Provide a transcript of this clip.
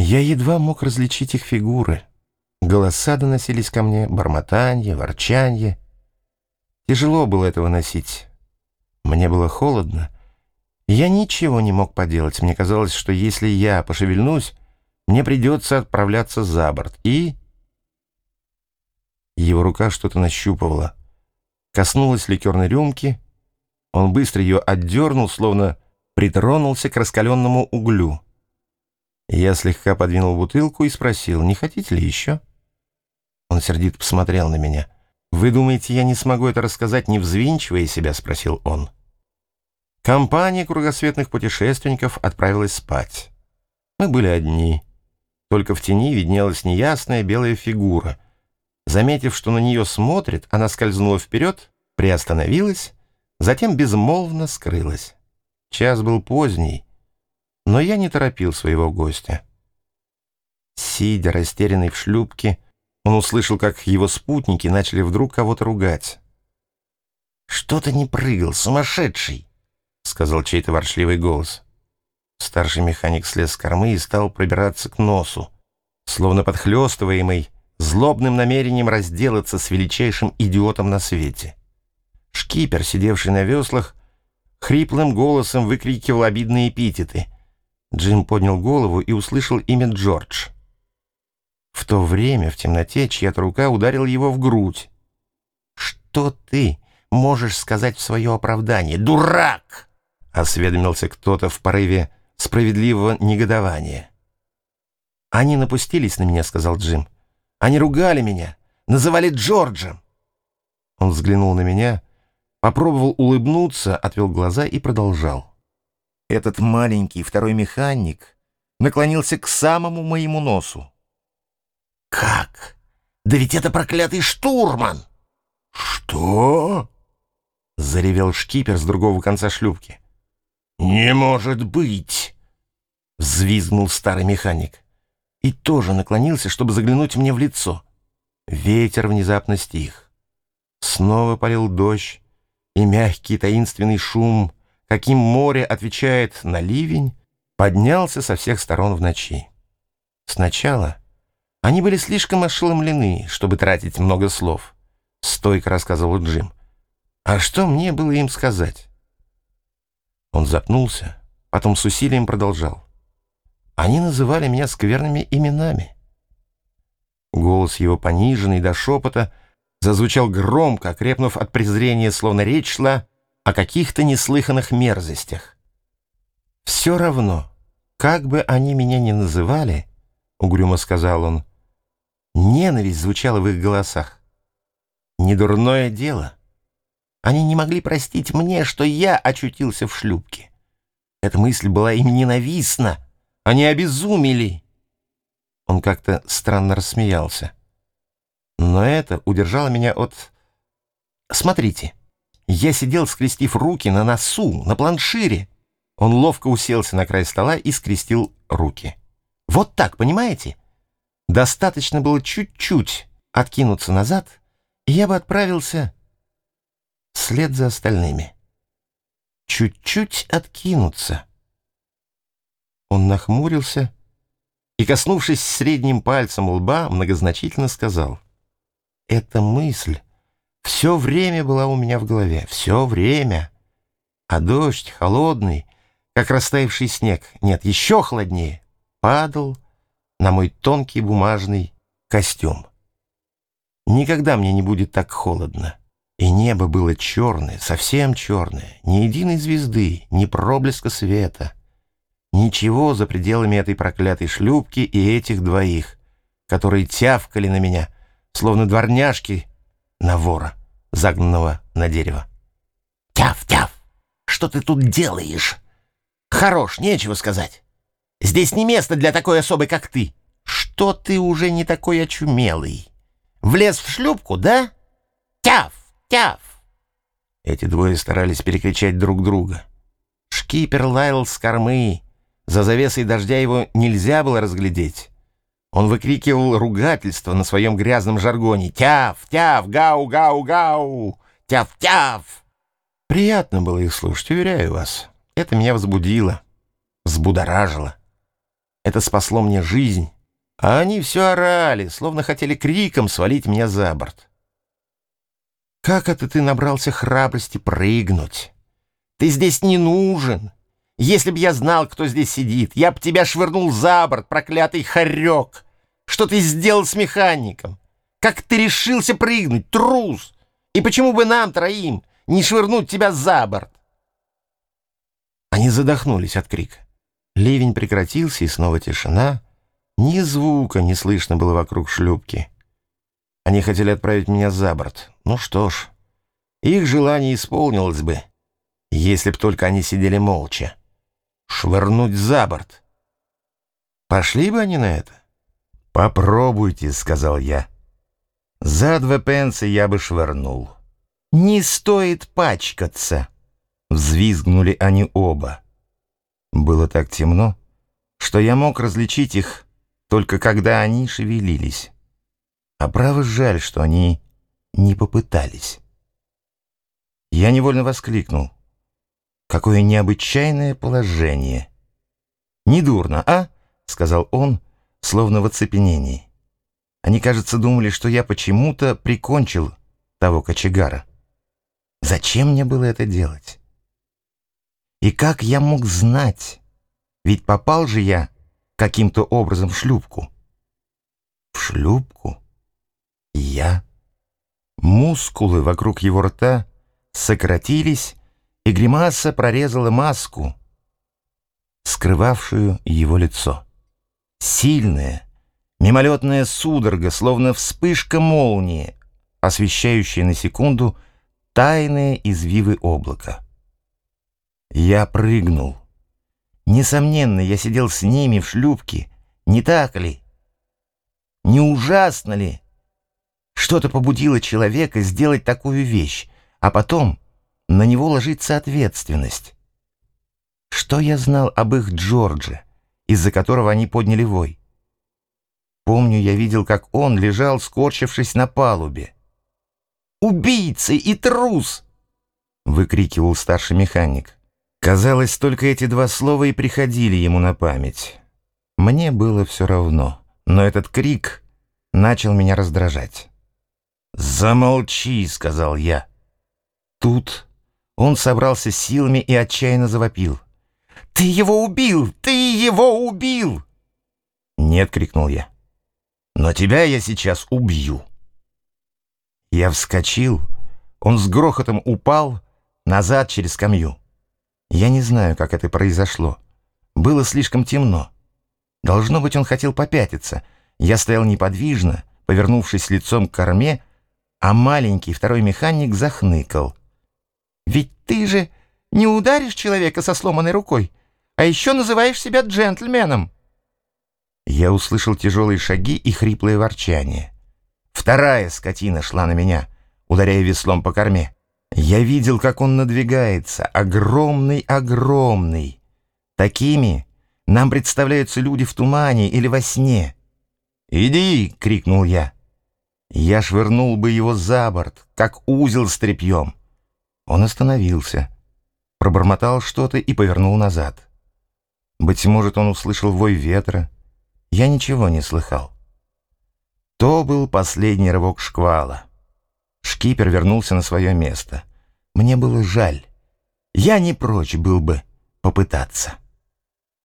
Я едва мог различить их фигуры. Голоса доносились ко мне, бормотанье, ворчанье. Тяжело было это выносить. Мне было холодно. Я ничего не мог поделать. Мне казалось, что если я пошевельнусь, мне придется отправляться за борт. И его рука что-то нащупывала. Коснулась ликерной рюмки. Он быстро ее отдернул, словно притронулся к раскаленному углю. Я слегка подвинул бутылку и спросил, не хотите ли еще? Он сердито посмотрел на меня. «Вы думаете, я не смогу это рассказать, не взвинчивая себя?» — спросил он. Компания кругосветных путешественников отправилась спать. Мы были одни. Только в тени виднелась неясная белая фигура. Заметив, что на нее смотрит, она скользнула вперед, приостановилась, затем безмолвно скрылась. Час был поздний, но я не торопил своего гостя. Сидя, растерянный в шлюпке, он услышал, как его спутники начали вдруг кого-то ругать. «Что ты не прыгал, сумасшедший?» — сказал чей-то ворчливый голос. Старший механик слез с кормы и стал пробираться к носу, словно подхлёстываемый злобным намерением разделаться с величайшим идиотом на свете. Шкипер, сидевший на веслах, хриплым голосом выкрикивал обидные эпитеты. Джим поднял голову и услышал имя Джордж. В то время в темноте чья-то рука ударила его в грудь. «Что ты можешь сказать в свое оправдание, дурак?» — осведомился кто-то в порыве справедливого негодования. «Они напустились на меня», — сказал Джим. «Они ругали меня, называли Джорджем». Он взглянул на меня, попробовал улыбнуться, отвел глаза и продолжал. Этот маленький второй механик наклонился к самому моему носу. «Как? Да ведь это проклятый штурман!» «Что?» — заревел шкипер с другого конца шлюпки. «Не может быть!» — взвизгнул старый механик. И тоже наклонился, чтобы заглянуть мне в лицо. Ветер внезапно стих. Снова полил дождь, и мягкий таинственный шум, каким море отвечает на ливень, поднялся со всех сторон в ночи. Сначала они были слишком ошеломлены, чтобы тратить много слов, — стойко рассказывал Джим. А что мне было им сказать? Он запнулся, потом с усилием продолжал. Они называли меня скверными именами. Голос его, пониженный до шепота, зазвучал громко, окрепнув от презрения, словно речь шла о каких-то неслыханных мерзостях. «Все равно, как бы они меня ни называли, — угрюмо сказал он, — ненависть звучала в их голосах. Недурное дело. Они не могли простить мне, что я очутился в шлюпке. Эта мысль была им ненавистна. Они обезумели». Он как-то странно рассмеялся. Но это удержало меня от... Смотрите, я сидел, скрестив руки на носу, на планшире. Он ловко уселся на край стола и скрестил руки. Вот так, понимаете? Достаточно было чуть-чуть откинуться назад, и я бы отправился вслед за остальными. Чуть-чуть откинуться. Он нахмурился и, коснувшись средним пальцем лба, многозначительно сказал: «Эта мысль все время была у меня в голове, все время. А дождь холодный, как растаявший снег, нет, еще холоднее, падал на мой тонкий бумажный костюм. Никогда мне не будет так холодно. И небо было черное, совсем черное, ни единой звезды, ни проблеска света. Ничего за пределами этой проклятой шлюпки и этих двоих, которые тявкали на меня, словно дворняжки на вора, загнанного на дерево. «Тяв-тяв! Что ты тут делаешь? Хорош, нечего сказать. Здесь не место для такой особы, как ты. Что ты уже не такой очумелый? Влез в шлюпку, да? Тяв! Тяв!» Эти двое старались перекричать друг друга. Шкипер лаял с кормы. За завесой дождя его нельзя было разглядеть. Он выкрикивал ругательство на своем грязном жаргоне. «Тяв! Тяв! Гау! Гау! Гау! Тяв! Тяв!» Приятно было их слушать, уверяю вас. Это меня возбудило, взбудоражило. Это спасло мне жизнь. А они все орали, словно хотели криком свалить меня за борт. Как это ты набрался храбрости прыгнуть? Ты здесь не нужен. Если б я знал, кто здесь сидит, я б тебя швырнул за борт, проклятый хорек. Что ты сделал с механиком? Как ты решился прыгнуть, трус? И почему бы нам троим не швырнуть тебя за борт? Они задохнулись от крика. Ливень прекратился, и снова тишина. Ни звука не слышно было вокруг шлюпки. Они хотели отправить меня за борт. Ну что ж, их желание исполнилось бы, если б только они сидели молча. Швырнуть за борт. Пошли бы они на это? «Попробуйте», — сказал я. «За 2 пенса я бы швырнул». «Не стоит пачкаться», — взвизгнули они оба. Было так темно, что я мог различить их только когда они шевелились. А право жаль, что они не попытались. Я невольно воскликнул. Какое необычайное положение. «Недурно, а?» — сказал он, словно в оцепенении. Они, кажется, думали, что я почему-то прикончил того кочегара. Зачем мне было это делать? И как я мог знать? Ведь попал же я каким-то образом в шлюпку. В шлюпку? Я? Мускулы вокруг его рта сократились, и гримаса прорезала маску, скрывавшую его лицо. Сильная, мимолетная судорога, словно вспышка молнии, освещающая на секунду тайные извивы облака. Я прыгнул. Несомненно, я сидел с ними в шлюпке, не так ли? Не ужасно ли? Что-то побудило человека сделать такую вещь, а потом на него ложится ответственность. Что я знал об их Джордже, из-за которого они подняли вой? Помню, я видел, как он лежал, скорчившись на палубе. «Убийца и трус!» — выкрикивал старший механик. Казалось, только эти 2 слова и приходили ему на память. Мне было все равно, но этот крик начал меня раздражать. «Замолчи!» — сказал я. Тут он собрался силами и отчаянно завопил. «Ты его убил! Ты его убил!» «Нет!» — крикнул я. «Но тебя я сейчас убью!» Я вскочил, он с грохотом упал назад через скамью. Я не знаю, как это произошло. Было слишком темно. Должно быть, он хотел попятиться. Я стоял неподвижно, повернувшись лицом к корме, а маленький второй механик захныкал. «Ведь ты же не ударишь человека со сломанной рукой, а еще называешь себя джентльменом!» Я услышал тяжелые шаги и хриплое ворчание. Вторая скотина шла на меня, ударяя веслом по корме. Я видел, как он надвигается, огромный. Такими нам представляются люди в тумане или во сне. «Иди!» — крикнул я. Я швырнул бы его за борт, как узел с тряпьем. Он остановился, пробормотал что-то и повернул назад. Быть может, он услышал вой ветра. Я ничего не слыхал. То был последний рывок шквала. Шкипер вернулся на свое место. Мне было жаль. Я не прочь был бы попытаться.